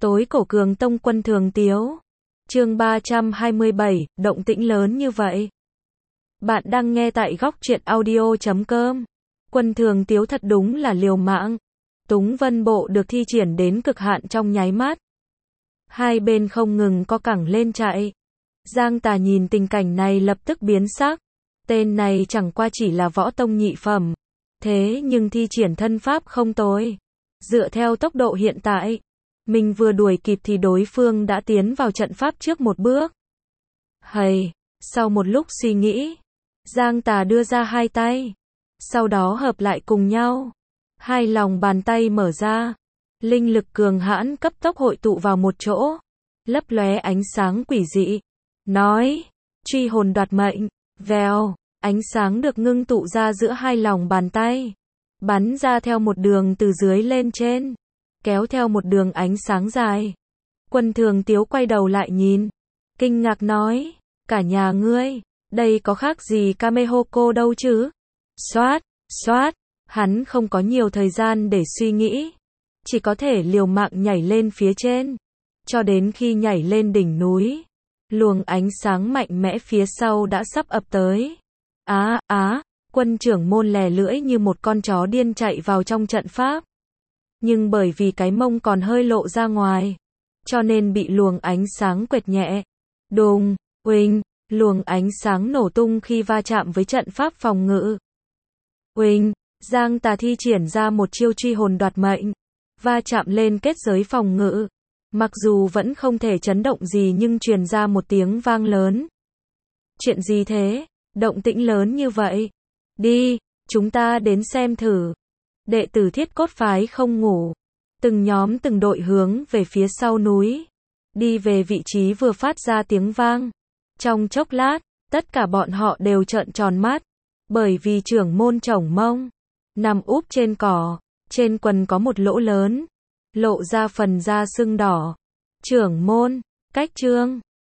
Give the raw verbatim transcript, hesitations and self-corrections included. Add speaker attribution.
Speaker 1: Tối cổ Cường Tông Quân Thường Tiếu. Chương ba trăm hai mươi bảy, động tĩnh lớn như vậy. Bạn đang nghe tại góc truyện audio chấm com. Quân Thường Tiếu thật đúng là liều mạng. Túng Vân Bộ được thi triển đến cực hạn trong nháy mắt. Hai bên không ngừng co cẳng lên chạy. Giang Tà nhìn tình cảnh này lập tức biến sắc. Tên này chẳng qua chỉ là võ tông nhị phẩm. Thế nhưng thi triển thân pháp không tồi. Dựa theo tốc độ hiện tại, mình vừa đuổi kịp thì đối phương đã tiến vào trận pháp trước một bước. Hầy, sau một lúc suy nghĩ, Giang Tà đưa ra hai tay, sau đó hợp lại cùng nhau. Hai lòng bàn tay mở ra, linh lực cường hãn cấp tốc hội tụ vào một chỗ, lấp lóe ánh sáng quỷ dị. Nói, truy hồn đoạt mệnh, vèo, ánh sáng được ngưng tụ ra giữa hai lòng bàn tay, bắn ra theo một đường từ dưới lên trên, kéo theo một đường ánh sáng dài. Quân Thường Tiếu quay đầu lại nhìn, kinh ngạc nói, cả nhà ngươi, đây có khác gì Kamehoko đâu chứ? Xoát, xoát, hắn không có nhiều thời gian để suy nghĩ, chỉ có thể liều mạng nhảy lên phía trên, cho đến khi nhảy lên đỉnh núi, luồng ánh sáng mạnh mẽ phía sau đã sắp ập tới. Á, á, Quân trưởng môn lè lưỡi như một con chó điên chạy vào trong trận pháp. Nhưng bởi vì cái mông còn hơi lộ ra ngoài, cho nên bị luồng ánh sáng quệt nhẹ. Đùng, uỳnh, luồng ánh sáng nổ tung khi va chạm với trận pháp phòng ngự. Uỳnh, Giang Tà thi triển ra một chiêu truy hồn đoạt mệnh, va chạm lên kết giới phòng ngự. Mặc dù vẫn không thể chấn động gì nhưng truyền ra một tiếng vang lớn. Chuyện gì thế? Động tĩnh lớn như vậy. Đi, chúng ta đến xem thử. Đệ tử Thiết Cốt Phái không ngủ. Từng nhóm từng đội hướng về phía sau núi. Đi về vị trí vừa phát ra tiếng vang. Trong chốc lát, tất cả bọn họ đều trợn tròn mắt. Bởi vì trưởng môn chổng mông nằm úp trên cỏ. Trên quần có một lỗ lớn, lộ ra phần da sưng đỏ. Trưởng môn, cách trương.